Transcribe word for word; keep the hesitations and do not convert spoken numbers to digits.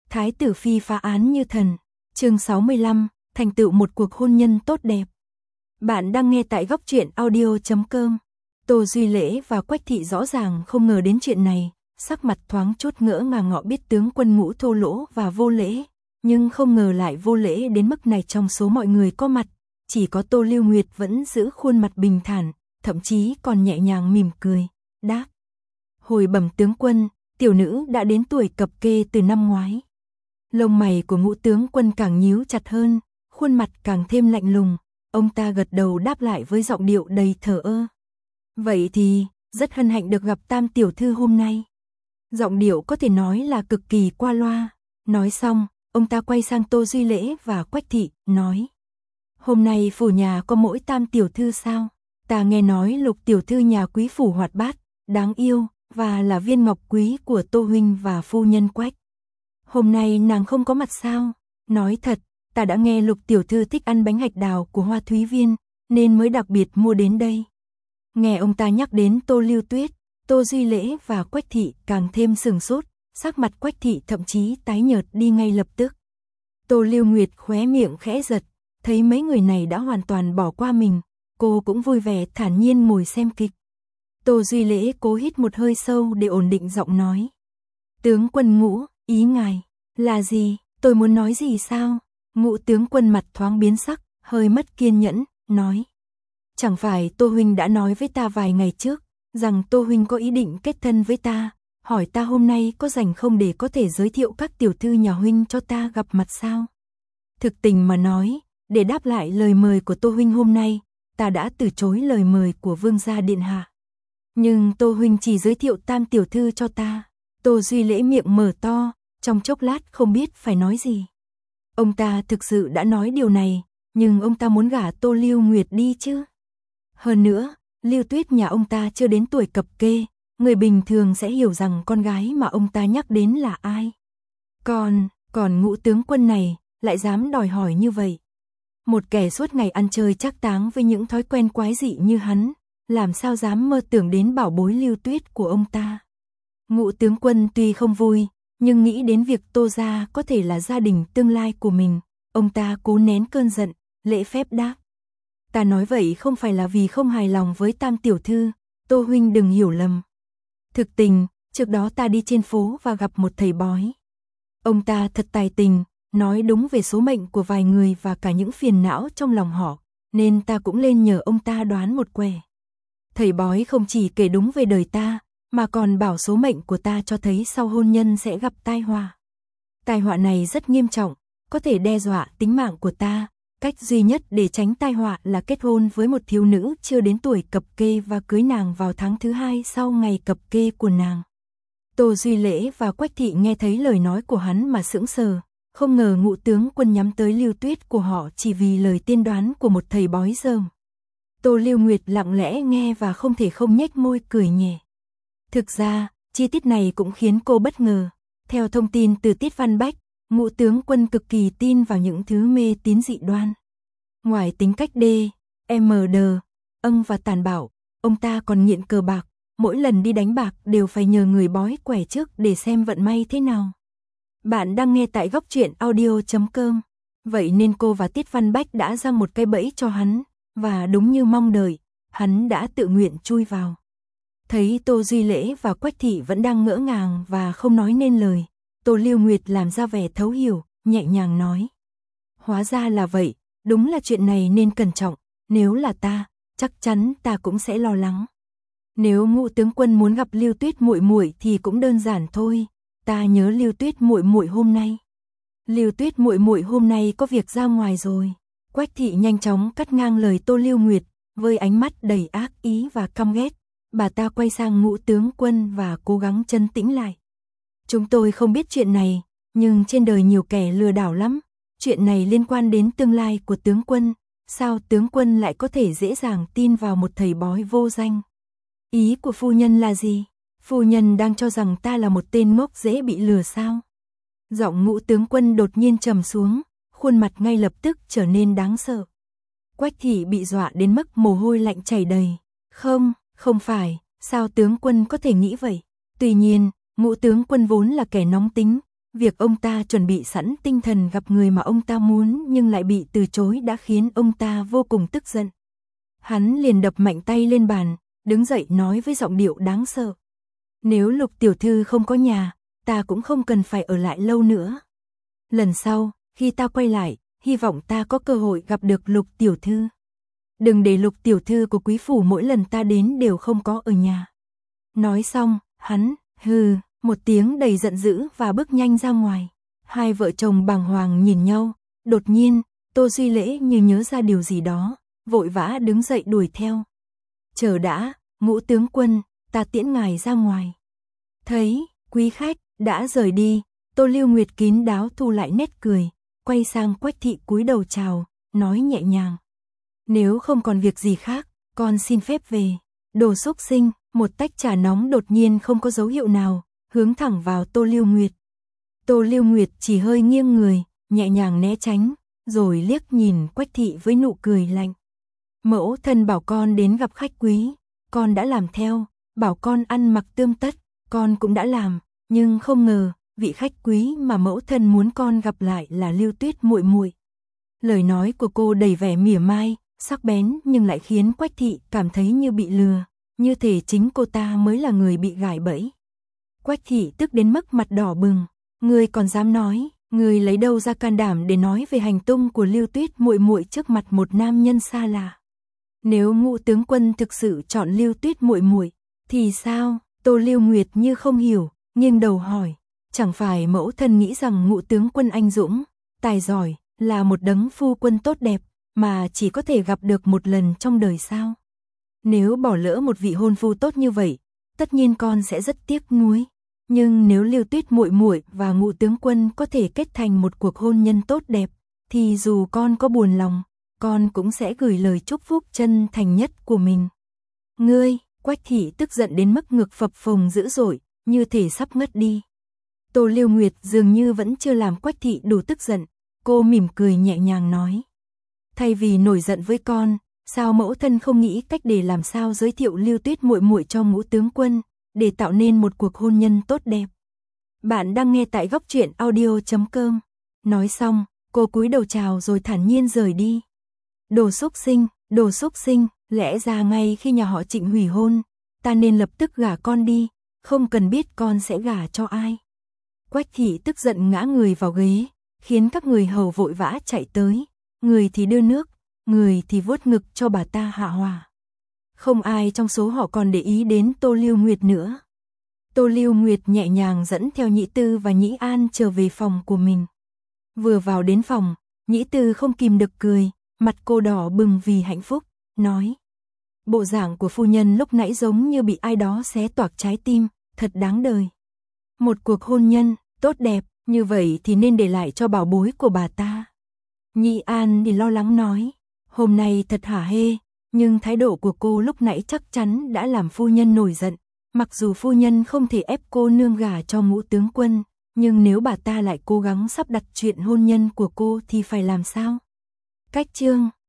Thái tử phi phá án như thần. Chương sáu mươi lăm, thành tựu một cuộc hôn nhân tốt đẹp. Bạn đang nghe tại góc truyện audio chấm com. Tô Duy Lễ và Quách Thị rõ ràng không ngờ đến chuyện này, sắc mặt thoáng chút ngỡ ngàng. Họ biết tướng quân Ngũ thô lỗ và vô lễ, nhưng không ngờ lại vô lễ đến mức này. Trong số mọi người có mặt, chỉ có Tô Lưu Nguyệt vẫn giữ khuôn mặt bình thản, thậm chí còn nhẹ nhàng mỉm cười, đáp: "Hồi bẩm tướng quân, tiểu nữ đã đến tuổi cập kê từ năm ngoái." Lông mày của Ngũ tướng quân càng nhíu chặt hơn, khuôn mặt càng thêm lạnh lùng. Ông ta gật đầu đáp lại với giọng điệu đầy thờ ơ: "Vậy thì, rất hân hạnh được gặp Tam tiểu thư hôm nay." Giọng điệu có thể nói là cực kỳ qua loa. Nói xong, ông ta quay sang Tô Duy Lễ và Quách Thị, nói: "Hôm nay phủ nhà có mỗi Tam tiểu thư sao? Ta nghe nói Lục tiểu thư nhà quý phủ hoạt bát, đáng yêu, và là viên ngọc quý của Tô huynh và phu nhân Quách. Hôm nay nàng không có mặt sao? Nói thật, ta đã nghe Lục tiểu thư thích ăn bánh hạch đào của Hoa Thúy Viên, nên mới đặc biệt mua đến đây." Nghe ông ta nhắc đến Tô Lưu Tuyết, Tô Duy Lễ và Quách Thị càng thêm sừng sốt, sắc mặt Quách Thị thậm chí tái nhợt đi ngay lập tức. Tô Lưu Nguyệt khóe miệng khẽ giật, thấy mấy người này đã hoàn toàn bỏ qua mình, cô cũng vui vẻ thản nhiên ngồi xem kịch. Tô Duy Lễ cố hít một hơi sâu để ổn định giọng nói: "Tướng quân Ngũ, ý ngài là gì? Tôi muốn nói gì sao?" Ngũ tướng quân mặt thoáng biến sắc, hơi mất kiên nhẫn, nói: "Chẳng phải Tô huynh đã nói với ta vài ngày trước, rằng Tô huynh có ý định kết thân với ta, hỏi ta hôm nay có rảnh không để có thể giới thiệu các tiểu thư nhà huynh cho ta gặp mặt sao? Thực tình mà nói, để đáp lại lời mời của Tô huynh hôm nay, ta đã từ chối lời mời của vương gia điện hạ. Nhưng Tô huynh chỉ giới thiệu Tam tiểu thư cho ta." Tô Duy Lễ miệng mở to, trong chốc lát không biết phải nói gì. Ông ta thực sự đã nói điều này, nhưng ông ta muốn gả Tô Lưu Nguyệt đi chứ. Hơn nữa, Lưu Tuyết nhà ông ta chưa đến tuổi cập kê, người bình thường sẽ hiểu rằng con gái mà ông ta nhắc đến là ai. Còn, còn Ngũ tướng quân này, lại dám đòi hỏi như vậy. Một kẻ suốt ngày ăn chơi trác táng với những thói quen quái dị như hắn, làm sao dám mơ tưởng đến bảo bối Lưu Tuyết của ông ta. Ngũ tướng quân tuy không vui, nhưng nghĩ đến việc Tô gia có thể là gia đình tương lai của mình, ông ta cố nén cơn giận, lễ phép đáp: "Ta nói vậy không phải là vì không hài lòng với Tam tiểu thư, Tô huynh đừng hiểu lầm. Thực tình, trước đó ta đi trên phố và gặp một thầy bói. Ông ta thật tài tình, nói đúng về số mệnh của vài người và cả những phiền não trong lòng họ, nên ta cũng lên nhờ ông ta đoán một quẻ. Thầy bói không chỉ kể đúng về đời ta, mà còn bảo số mệnh của ta cho thấy sau hôn nhân sẽ gặp tai họa. Tai họa này rất nghiêm trọng, có thể đe dọa tính mạng của ta. Cách duy nhất để tránh tai họa là kết hôn với một thiếu nữ chưa đến tuổi cập kê và cưới nàng vào tháng thứ hai sau ngày cập kê của nàng." Tô Duy Lễ và Quách Thị nghe thấy lời nói của hắn mà sững sờ, không ngờ Ngũ tướng quân nhắm tới Lưu Tuyết của họ chỉ vì lời tiên đoán của một thầy bói dởm. Tô Lưu Nguyệt lặng lẽ nghe và không thể không nhếch môi cười nhẹ. Thực ra, chi tiết này cũng khiến cô bất ngờ. Theo thông tin từ Tiết Văn Bách, Ngũ tướng quân cực kỳ tin vào những thứ mê tín dị đoan. Ngoài tính cách đê, em đờ, âng và tàn bạo, ông ta còn nghiện cờ bạc, mỗi lần đi đánh bạc đều phải nhờ người bói quẻ trước để xem vận may thế nào. Bạn đang nghe tại góc truyện audio chấm com. Vậy nên cô và Tiết Văn Bách đã giăng một cái bẫy cho hắn, và đúng như mong đợi, hắn đã tự nguyện chui vào. Thấy Tô Duy Lễ và Quách Thị vẫn đang ngỡ ngàng và không nói nên lời, Tô Lưu Nguyệt làm ra vẻ thấu hiểu, nhẹ nhàng nói: "Hóa ra là vậy, đúng là chuyện này nên cẩn trọng, nếu là ta, chắc chắn ta cũng sẽ lo lắng. Nếu Ngũ tướng quân muốn gặp Lưu Tuyết muội muội thì cũng đơn giản thôi, ta nhớ Lưu Tuyết muội muội hôm nay. Lưu Tuyết muội muội hôm nay có việc ra ngoài rồi." Quách Thị nhanh chóng cắt ngang lời Tô Lưu Nguyệt, với ánh mắt đầy ác ý và căm ghét. Bà ta quay sang Ngũ tướng quân và cố gắng trấn tĩnh lại. "Chúng tôi không biết chuyện này, nhưng trên đời nhiều kẻ lừa đảo lắm. Chuyện này liên quan đến tương lai của tướng quân, sao tướng quân lại có thể dễ dàng tin vào một thầy bói vô danh? Ý của phu nhân là gì? Phu nhân đang cho rằng ta là một tên ngốc dễ bị lừa sao?" Giọng Ngũ tướng quân đột nhiên trầm xuống, khuôn mặt ngay lập tức trở nên đáng sợ. Quách Thị bị dọa đến mức mồ hôi lạnh chảy đầy. "Không, không phải, sao tướng quân có thể nghĩ vậy?" Tuy nhiên, Ngũ tướng quân vốn là kẻ nóng tính, Việc ông ta chuẩn bị sẵn tinh thần gặp người mà ông ta muốn nhưng lại bị từ chối đã khiến ông ta vô cùng tức giận. Hắn liền đập mạnh tay lên bàn, đứng dậy nói với giọng điệu đáng sợ. Nếu Lục tiểu thư không có nhà, ta cũng không cần phải ở lại lâu nữa. Lần sau, khi ta quay lại, hy vọng ta có cơ hội gặp được Lục tiểu thư. Đừng để Lục tiểu thư của quý phủ mỗi lần ta đến đều không có ở nhà. Nói xong, hắn, hừ, một tiếng đầy giận dữ và bước nhanh ra ngoài. Hai vợ chồng bàng hoàng nhìn nhau, đột nhiên, Tô Duy Lễ như nhớ ra điều gì đó, vội vã đứng dậy đuổi theo. Chờ đã, Ngũ tướng quân, ta tiễn ngài ra ngoài. Thấy, quý khách, đã rời đi, Tô Lưu Nguyệt kín đáo thu lại nét cười, quay sang Quách thị cúi đầu chào, nói nhẹ nhàng. Nếu không còn việc gì khác, con xin phép về. Đồ xúc sinh, một tách trà nóng đột nhiên không có dấu hiệu nào, hướng thẳng vào Tô Lưu Nguyệt. Tô Lưu Nguyệt chỉ hơi nghiêng người, nhẹ nhàng né tránh, rồi liếc nhìn Quách thị với nụ cười lạnh. Mẫu thân bảo con đến gặp khách quý, con đã làm theo, bảo con ăn mặc tươm tất, con cũng đã làm, nhưng không ngờ, vị khách quý mà mẫu thân muốn con gặp lại là Lưu Tuyết muội muội. Lời nói của cô đầy vẻ mỉa mai, sắc bén nhưng lại khiến Quách thị cảm thấy như bị lừa, như thể chính cô ta mới là người bị gài bẫy. Quách thị tức đến mức mặt đỏ bừng, ngươi còn dám nói, ngươi lấy đâu ra can đảm để nói về hành tung của Lưu Tuyết muội muội trước mặt một nam nhân xa lạ. Nếu Ngũ tướng quân thực sự chọn Lưu Tuyết muội muội, thì sao? Tô Lưu Nguyệt như không hiểu, nghiêng đầu hỏi, chẳng phải mẫu thân nghĩ rằng Ngũ tướng quân anh dũng, tài giỏi, là một đấng phu quân tốt đẹp, mà chỉ có thể gặp được một lần trong đời sao? Nếu bỏ lỡ một vị hôn phu tốt như vậy, tất nhiên con sẽ rất tiếc nuối. Nhưng nếu Lưu Tuyết muội muội và Ngũ tướng quân có thể kết thành một cuộc hôn nhân tốt đẹp, thì dù con có buồn lòng, con cũng sẽ gửi lời chúc phúc chân thành nhất của mình. Ngươi, Quách thị tức giận đến mức ngực phập phồng dữ dội, như thể sắp ngất đi. Tô Lưu Nguyệt dường như vẫn chưa làm Quách thị đủ tức giận, cô mỉm cười nhẹ nhàng nói. Thay vì nổi giận với con, sao mẫu thân không nghĩ cách để làm sao giới thiệu Lưu Tuyết muội muội cho Ngũ tướng quân, để tạo nên một cuộc hôn nhân tốt đẹp. Bạn đang nghe tại góc truyện audio chấm com. Nói xong, cô cúi đầu chào rồi thản nhiên rời đi. Đồ xúc sinh, đồ xúc sinh, lẽ ra ngay khi nhà họ Trịnh hủy hôn, ta nên lập tức gả con đi, không cần biết con sẽ gả cho ai. Quách thị tức giận ngã người vào ghế, khiến các người hầu vội vã chạy tới, người thì đưa nước, người thì vuốt ngực cho bà ta hạ hòa. Không ai trong số họ còn để ý đến Tô Lưu Nguyệt nữa. Tô Lưu Nguyệt nhẹ nhàng dẫn theo Nhĩ Tư và Nhĩ An trở về phòng của mình. Vừa vào đến phòng, Nhĩ Tư không kìm được cười, mặt cô đỏ bừng vì hạnh phúc, nói. Bộ dạng của phu nhân lúc nãy giống như bị ai đó xé toạc trái tim, thật đáng đời. Một cuộc hôn nhân, tốt đẹp, như vậy thì nên để lại cho bảo bối của bà ta. Nhĩ An thì lo lắng nói, hôm nay thật hả hê, nhưng thái độ của cô lúc nãy chắc chắn đã làm phu nhân nổi giận. Mặc dù phu nhân không thể ép cô nương gả cho Ngũ tướng quân, nhưng nếu bà ta lại cố gắng sắp đặt chuyện hôn nhân của cô thì phải làm sao? Cách chương